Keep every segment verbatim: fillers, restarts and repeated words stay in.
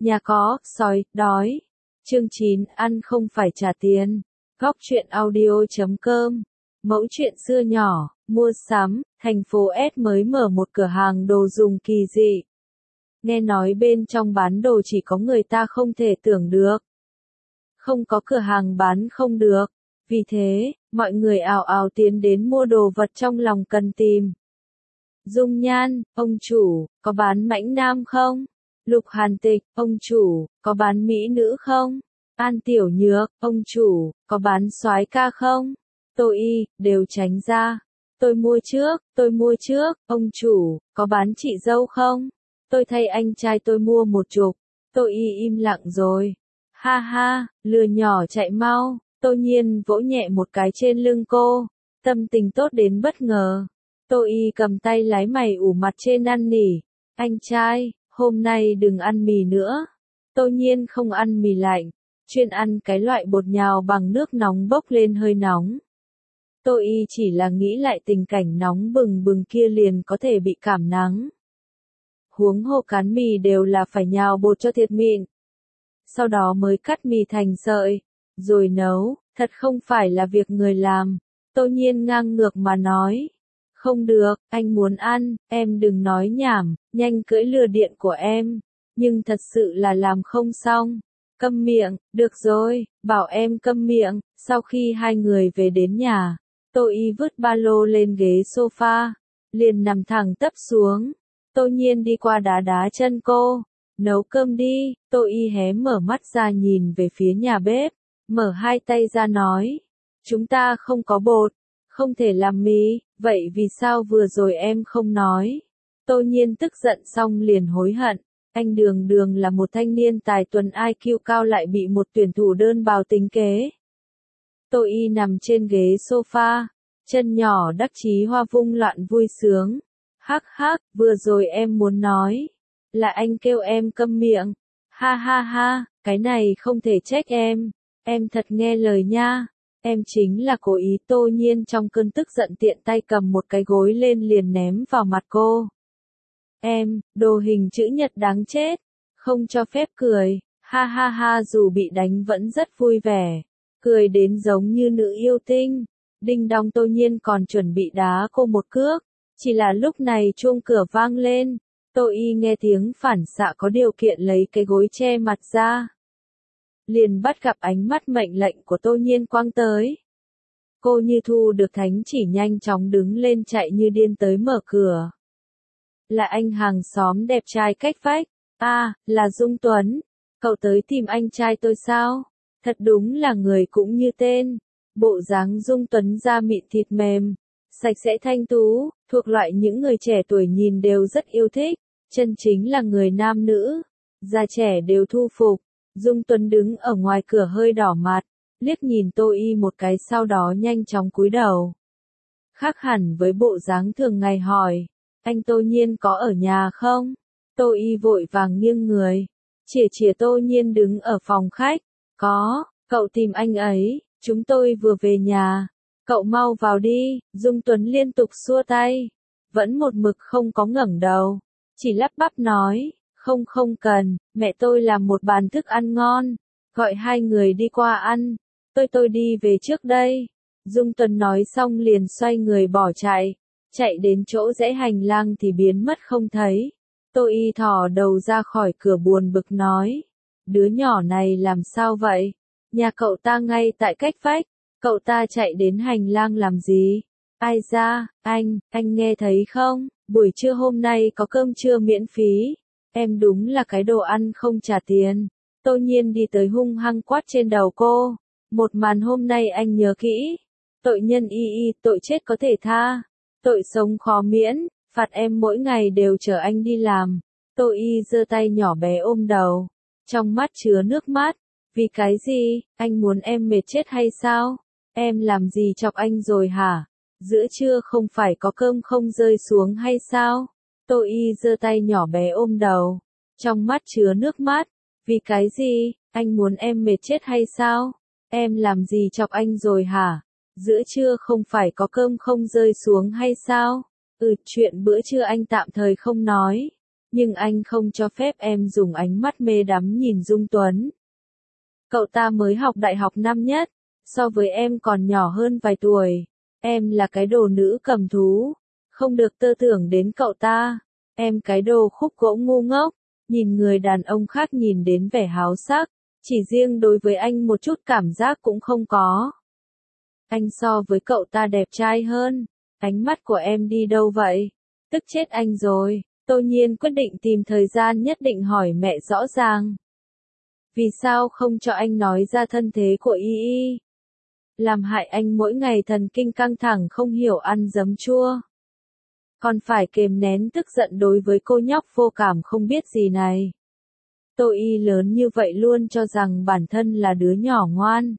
Nhà có, sói, đói. Chương chín, ăn không phải trả tiền. Góc truyện audio chấm com. Mẫu chuyện xưa nhỏ, mua sắm, thành phố S mới mở một cửa hàng đồ dùng kỳ dị. Nghe nói bên trong bán đồ chỉ có người ta không thể tưởng được. Không có cửa hàng bán không được. Vì thế, mọi người ào ào tiến đến mua đồ vật trong lòng cần tìm. Dung Nhan, ông chủ, có bán mãnh nam không? Lục Hàn Tịch, ông chủ, có bán mỹ nữ không? An Tiểu Nhược, ông chủ, có bán soái ca không? Tô Y, đều tránh ra. Tôi mua trước, tôi mua trước, ông chủ, có bán chị dâu không? Tôi thay anh trai tôi mua một chục. Tô Y im lặng rồi. Ha ha, lừa nhỏ chạy mau. Tô Nhiên vỗ nhẹ một cái trên lưng cô. Tâm tình tốt đến bất ngờ. Tô Y cầm tay lái mày ủ mặt trên năn nỉ. Anh trai, hôm nay đừng ăn mì nữa. Tô Nhiên không ăn mì lạnh, chuyên ăn cái loại bột nhào bằng nước nóng bốc lên hơi nóng. Tô Y chỉ là nghĩ lại tình cảnh nóng bừng bừng kia liền có thể bị cảm nắng. Huống hồ cán mì đều là phải nhào bột cho thiệt mịn. Sau đó mới cắt mì thành sợi, rồi nấu, thật không phải là việc người làm. Tô Nhiên ngang ngược mà nói. Không được, anh muốn ăn, em đừng nói nhảm, nhanh cưỡi lừa điện của em. Nhưng thật sự là làm không xong. Câm miệng, được rồi, bảo em câm miệng. Sau khi hai người về đến nhà, Tô Y vứt ba lô lên ghế sofa, liền nằm thẳng tấp xuống. Tô Nhiên đi qua đá đá chân cô. Nấu cơm đi. Tô Y hé mở mắt ra nhìn về phía nhà bếp, mở hai tay ra nói. Chúng ta không có bột, không thể làm mì, vậy vì sao vừa rồi em không nói? Tô Nhiên tức giận xong liền hối hận. Anh Đường Đường là một thanh niên tài tuần i kiu cao lại bị một tuyển thủ đơn bào tính kế. Tô Y nằm trên ghế sofa, chân nhỏ đắc chí hoa vung loạn vui sướng. Hắc hắc, vừa rồi em muốn nói, là anh kêu em câm miệng. Ha ha ha, cái này không thể trách em, em thật nghe lời nha. Em chính là cố ý. Tô Nhiên trong cơn tức giận tiện tay cầm một cái gối lên liền ném vào mặt cô. Em, đồ hình chữ nhật đáng chết, không cho phép cười. Ha ha ha, dù bị đánh vẫn rất vui vẻ, cười đến giống như nữ yêu tinh. Đinh đong. Tô Nhiên còn chuẩn bị đá cô một cước, chỉ là lúc này chuông cửa vang lên. Tô Y nghe tiếng phản xạ có điều kiện lấy cái gối che mặt ra, liền bắt gặp ánh mắt mệnh lệnh của Tô Nhiên quang tới. Cô như thu được thánh chỉ nhanh chóng đứng lên chạy như điên tới mở cửa. Là anh hàng xóm đẹp trai cách vách. À, là Dung Tuấn. Cậu tới tìm anh trai tôi sao? Thật đúng là người cũng như tên. Bộ dáng Dung Tuấn da mịn thịt mềm, sạch sẽ thanh tú, thuộc loại những người trẻ tuổi nhìn đều rất yêu thích. Chân chính là người nam nữ, già trẻ đều thu phục. Dung Tuấn đứng ở ngoài cửa hơi đỏ mặt, liếc nhìn Tô Y một cái sau đó nhanh chóng cúi đầu. Khác hẳn với bộ dáng thường ngày hỏi, anh Tô Nhiên có ở nhà không? Tô Y vội vàng nghiêng người, chìa chìa Tô Nhiên đứng ở phòng khách. Có, cậu tìm anh ấy, chúng tôi vừa về nhà. Cậu mau vào đi. Dung Tuấn liên tục xua tay, vẫn một mực không có ngẩng đầu, chỉ lắp bắp nói. Không không cần, mẹ tôi làm một bàn thức ăn ngon, gọi hai người đi qua ăn, tôi tôi đi về trước đây. Dung Tuấn nói xong liền xoay người bỏ chạy, chạy đến chỗ rẽ hành lang thì biến mất không thấy. Tô Y thò đầu ra khỏi cửa buồn bực nói, đứa nhỏ này làm sao vậy? Nhà cậu ta ngay tại cách vách, cậu ta chạy đến hành lang làm gì? Ai ra, anh, anh nghe thấy không? Buổi trưa hôm nay có cơm trưa miễn phí. Em đúng là cái đồ ăn không trả tiền. Tô Nhiên đi tới hung hăng quát trên đầu cô. Một màn hôm nay anh nhớ kỹ. Tội nhân y y, tội chết có thể tha, tội sống khó miễn, phạt em mỗi ngày đều chờ anh đi làm. Tô Y giơ tay nhỏ bé ôm đầu, trong mắt chứa nước mắt. Vì cái gì, anh muốn em mệt chết hay sao? Em làm gì chọc anh rồi hả? Giữa trưa không phải có cơm không rơi xuống hay sao? Tô Y giơ tay nhỏ bé ôm đầu, trong mắt chứa nước mắt. Vì cái gì, anh muốn em mệt chết hay sao? Em làm gì chọc anh rồi hả? Giữa trưa không phải có cơm không rơi xuống hay sao? Ừ, chuyện bữa trưa anh tạm thời không nói. Nhưng anh không cho phép em dùng ánh mắt mê đắm nhìn Dung Tuấn. Cậu ta mới học đại học năm nhất, so với em còn nhỏ hơn vài tuổi. Em là cái đồ nữ cầm thú, không được tơ tưởng đến cậu ta. Em cái đồ khúc gỗ ngu ngốc, nhìn người đàn ông khác nhìn đến vẻ háo sắc, chỉ riêng đối với anh một chút cảm giác cũng không có. Anh so với cậu ta đẹp trai hơn, ánh mắt của em đi đâu vậy? Tức chết anh rồi. Tô Nhiên quyết định tìm thời gian nhất định hỏi mẹ rõ ràng. Vì sao không cho anh nói ra thân thế của Y Y? Làm hại anh mỗi ngày thần kinh căng thẳng không hiểu ăn giấm chua. Còn phải kềm nén tức giận đối với cô nhóc vô cảm không biết gì này. Tô Y lớn như vậy luôn cho rằng bản thân là đứa nhỏ ngoan.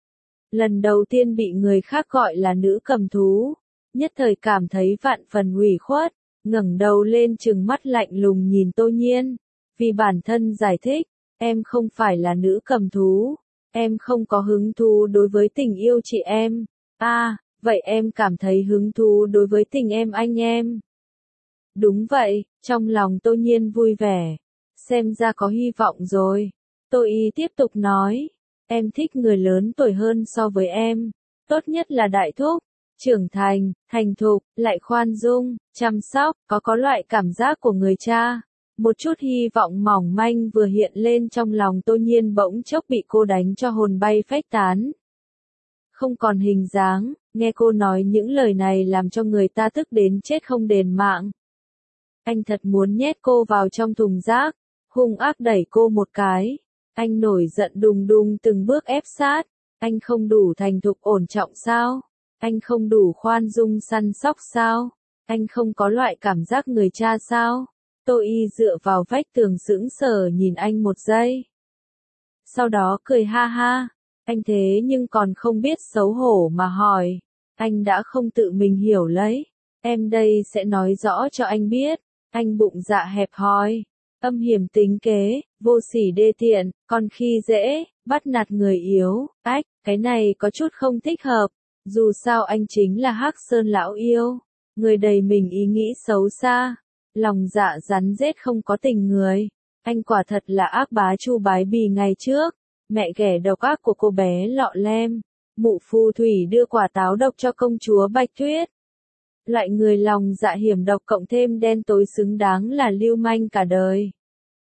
Lần đầu tiên bị người khác gọi là nữ cầm thú, nhất thời cảm thấy vạn phần ủy khuất, ngẩng đầu lên trừng mắt lạnh lùng nhìn Tô Nhiên, vì bản thân giải thích, em không phải là nữ cầm thú, em không có hứng thú đối với tình yêu chị em. À, vậy em cảm thấy hứng thú đối với tình em anh em. Đúng vậy, trong lòng Tô Nhiên vui vẻ, xem ra có hy vọng rồi. Tô Y tiếp tục nói, em thích người lớn tuổi hơn so với em, tốt nhất là đại thúc, trưởng thành, thành thục, lại khoan dung, chăm sóc, có có loại cảm giác của người cha. Một chút hy vọng mỏng manh vừa hiện lên trong lòng Tô Nhiên bỗng chốc bị cô đánh cho hồn bay phách tán. Không còn hình dáng, nghe cô nói những lời này làm cho người ta tức đến chết không đền mạng. Anh thật muốn nhét cô vào trong thùng rác, hung ác đẩy cô một cái. Anh nổi giận đùng đùng từng bước ép sát. Anh không đủ thành thục ổn trọng sao? Anh không đủ khoan dung săn sóc sao? Anh không có loại cảm giác người cha sao? Tô Y dựa vào vách tường sững sờ nhìn anh một giây. Sau đó cười ha ha. Anh thế nhưng còn không biết xấu hổ mà hỏi. Anh đã không tự mình hiểu lấy. Em đây sẽ nói rõ cho anh biết. Anh bụng dạ hẹp hòi, âm hiểm tính kế, vô sỉ đê tiện, còn khi dễ, bắt nạt người yếu. Ách, cái này có chút không thích hợp. Dù sao anh chính là Hắc Sơn lão yêu, người đầy mình ý nghĩ xấu xa, lòng dạ rắn rết không có tình người. Anh quả thật là ác bá Chu Bái Bì ngày trước, mẹ ghẻ độc ác của cô bé Lọ Lem, mụ phù thủy đưa quả táo độc cho công chúa Bạch Tuyết. Loại người lòng dạ hiểm độc cộng thêm đen tối xứng đáng là lưu manh cả đời.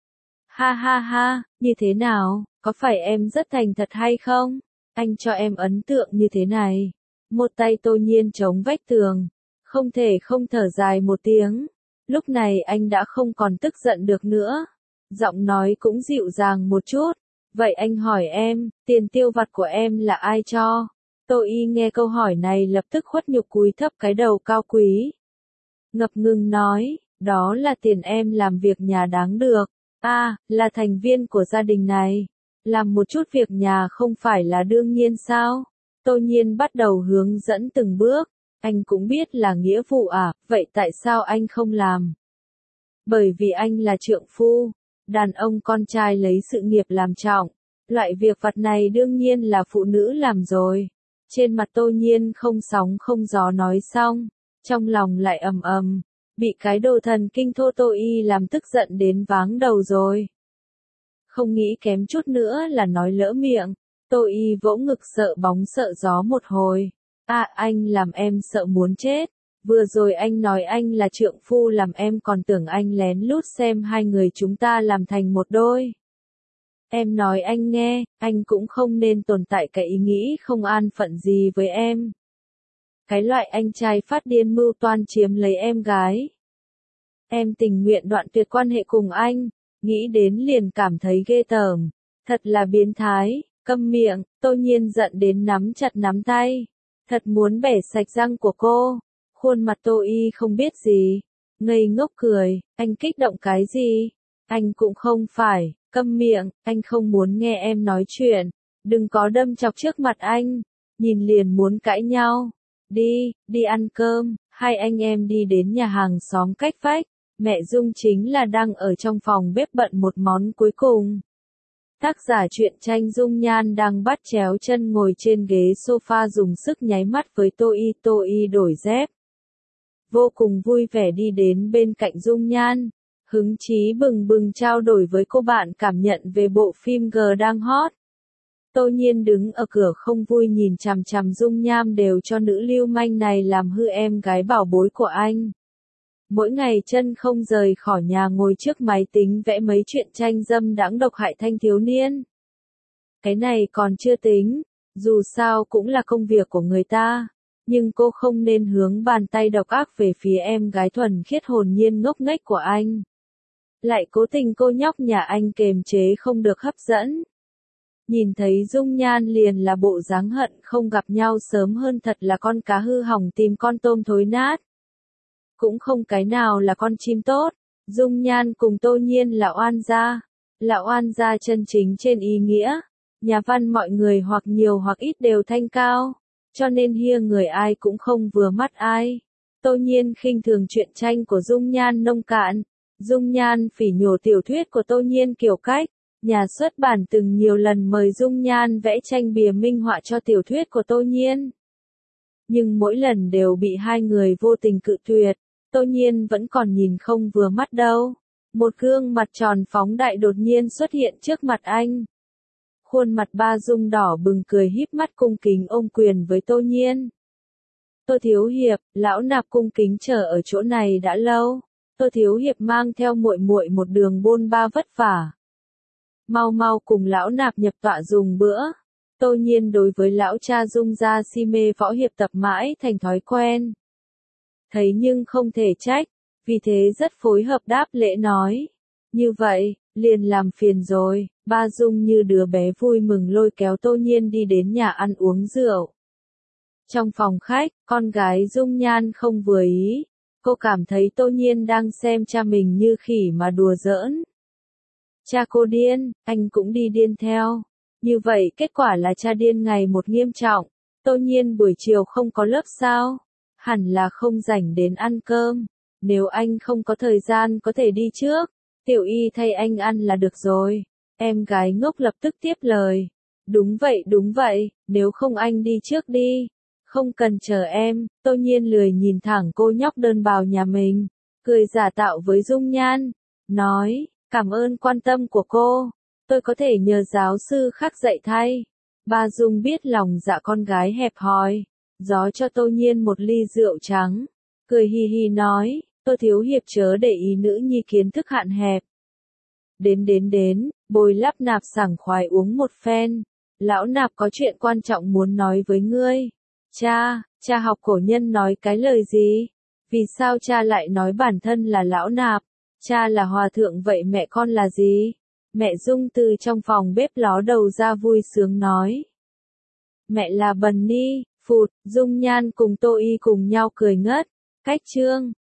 Ha ha ha, như thế nào, có phải em rất thành thật hay không? Anh cho em ấn tượng như thế này. Một tay Tô Nhiên chống vách tường, không thể không thở dài một tiếng. Lúc này anh đã không còn tức giận được nữa. Giọng nói cũng dịu dàng một chút. Vậy anh hỏi em, tiền tiêu vặt của em là ai cho? Tô Y nghe câu hỏi này lập tức khuất nhục cúi thấp cái đầu cao quý. Ngập ngừng nói, đó là tiền em làm việc nhà đáng được. À, là thành viên của gia đình này. Làm một chút việc nhà không phải là đương nhiên sao? Tô Nhiên bắt đầu hướng dẫn từng bước. Anh cũng biết là nghĩa vụ à, vậy tại sao anh không làm? Bởi vì anh là trượng phu. Đàn ông con trai lấy sự nghiệp làm trọng. Loại việc vặt này đương nhiên là phụ nữ làm rồi. Trên mặt Tô Nhiên không sóng không gió nói xong, trong lòng lại ầm ầm, bị cái đồ thần kinh thô Tô Y làm tức giận đến váng đầu rồi. Không nghĩ kém chút nữa là nói lỡ miệng, Tô Y vỗ ngực sợ bóng sợ gió một hồi. À, anh làm em sợ muốn chết, vừa rồi anh nói anh là trượng phu làm em còn tưởng anh lén lút xem hai người chúng ta làm thành một đôi. Em nói anh nghe, anh cũng không nên tồn tại cái ý nghĩ không an phận gì với em. Cái loại anh trai phát điên mưu toan chiếm lấy em gái. Em tình nguyện đoạn tuyệt quan hệ cùng anh, nghĩ đến liền cảm thấy ghê tởm. Thật là biến thái, câm miệng, Tô Nhiên giận đến nắm chặt nắm tay. Thật muốn bẻ sạch răng của cô. Khuôn mặt Tô Y không biết gì. Ngây ngốc cười, anh kích động cái gì? Anh cũng không phải. Câm miệng, anh không muốn nghe em nói chuyện. Đừng có đâm chọc trước mặt anh. Nhìn liền muốn cãi nhau. Đi, đi ăn cơm. Hai anh em đi đến nhà hàng xóm cách vách. Mẹ Dung chính là đang ở trong phòng bếp bận một món cuối cùng. Tác giả truyện tranh Dung Nhan đang bắt chéo chân ngồi trên ghế sofa dùng sức nháy mắt với Tô Y. Tô Y đổi dép. Vô cùng vui vẻ đi đến bên cạnh Dung Nhan. Hứng chí bừng bừng trao đổi với cô bạn cảm nhận về bộ phim G đang hot. Tô Nhiên đứng ở cửa không vui nhìn chằm chằm dung nham đều cho nữ lưu manh này làm hư em gái bảo bối của anh. Mỗi ngày chân không rời khỏi nhà ngồi trước máy tính vẽ mấy chuyện tranh dâm đãng độc hại thanh thiếu niên. Cái này còn chưa tính, dù sao cũng là công việc của người ta, nhưng cô không nên hướng bàn tay độc ác về phía em gái thuần khiết hồn nhiên ngốc nghếch của anh. Lại cố tình cô nhóc nhà anh kềm chế không được hấp dẫn. Nhìn thấy dung nhan liền là bộ dáng hận không gặp nhau sớm hơn thật là con cá hư hỏng tìm con tôm thối nát. Cũng không cái nào là con chim tốt, dung nhan cùng Tô Nhiên là oan gia, là oan gia chân chính trên ý nghĩa. Nhà văn mọi người hoặc nhiều hoặc ít đều thanh cao, cho nên hia người ai cũng không vừa mắt ai. Tô Nhiên khinh thường chuyện tranh của dung nhan nông cạn, dung nhan phỉ nhổ tiểu thuyết của Tô Nhiên kiểu cách. Nhà xuất bản từng nhiều lần mời dung nhan vẽ tranh bìa minh họa cho tiểu thuyết của Tô Nhiên. Nhưng mỗi lần đều bị hai người vô tình cự tuyệt, Tô Nhiên vẫn còn nhìn không vừa mắt đâu. Một gương mặt tròn phóng đại đột nhiên xuất hiện trước mặt anh. Khuôn mặt ba dung đỏ bừng cười híp mắt cung kính ôm quyền với Tô Nhiên. Tô Thiếu Hiệp, lão nạp cung kính chờ ở chỗ này đã lâu. Tô Thiếu Hiệp mang theo muội muội một đường bôn ba vất vả. Mau mau cùng lão nạp nhập tọa dùng bữa. Tô Nhiên đối với lão cha dung gia si mê võ hiệp tập mãi thành thói quen. Thấy nhưng không thể trách, vì thế rất phối hợp đáp lễ nói. Như vậy, liền làm phiền rồi, ba dung như đứa bé vui mừng lôi kéo Tô Nhiên đi đến nhà ăn uống rượu. Trong phòng khách, con gái dung nhan không vừa ý, cô cảm thấy Tô Nhiên đang xem cha mình như khỉ mà đùa giỡn. Cha cô điên, anh cũng đi điên theo. Như vậy kết quả là cha điên ngày một nghiêm trọng. Tô Nhiên buổi chiều không có lớp sao? Hẳn là không rảnh đến ăn cơm. Nếu anh không có thời gian có thể đi trước. Tiểu Y thay anh ăn là được rồi. Em gái ngốc lập tức tiếp lời. Đúng vậy đúng vậy, nếu không anh đi trước đi. Không cần chờ em. Tô Nhiên lười nhìn thẳng cô nhóc đơn bào nhà mình. Cười giả tạo với dung nhan. Nói. Cảm ơn quan tâm của cô, tôi có thể nhờ giáo sư khác dạy thay. Ba Dung biết lòng dạ con gái hẹp hòi, gió cho Tô Nhiên một ly rượu trắng, cười hi hi nói, Tô Thiếu Hiệp chớ để ý nữ nhi kiến thức hạn hẹp. Đến đến đến, bồi lắp nạp sảng khoái uống một phen, lão nạp có chuyện quan trọng muốn nói với ngươi. Cha, cha học cổ nhân nói cái lời gì? Vì sao cha lại nói bản thân là lão nạp? Cha là hòa thượng vậy mẹ con là gì? Mẹ Dung từ trong phòng bếp ló đầu ra vui sướng nói. Mẹ là Bần Ni, phụt, Dung Nhan cùng Tô Y cùng nhau cười ngất. Cách chương.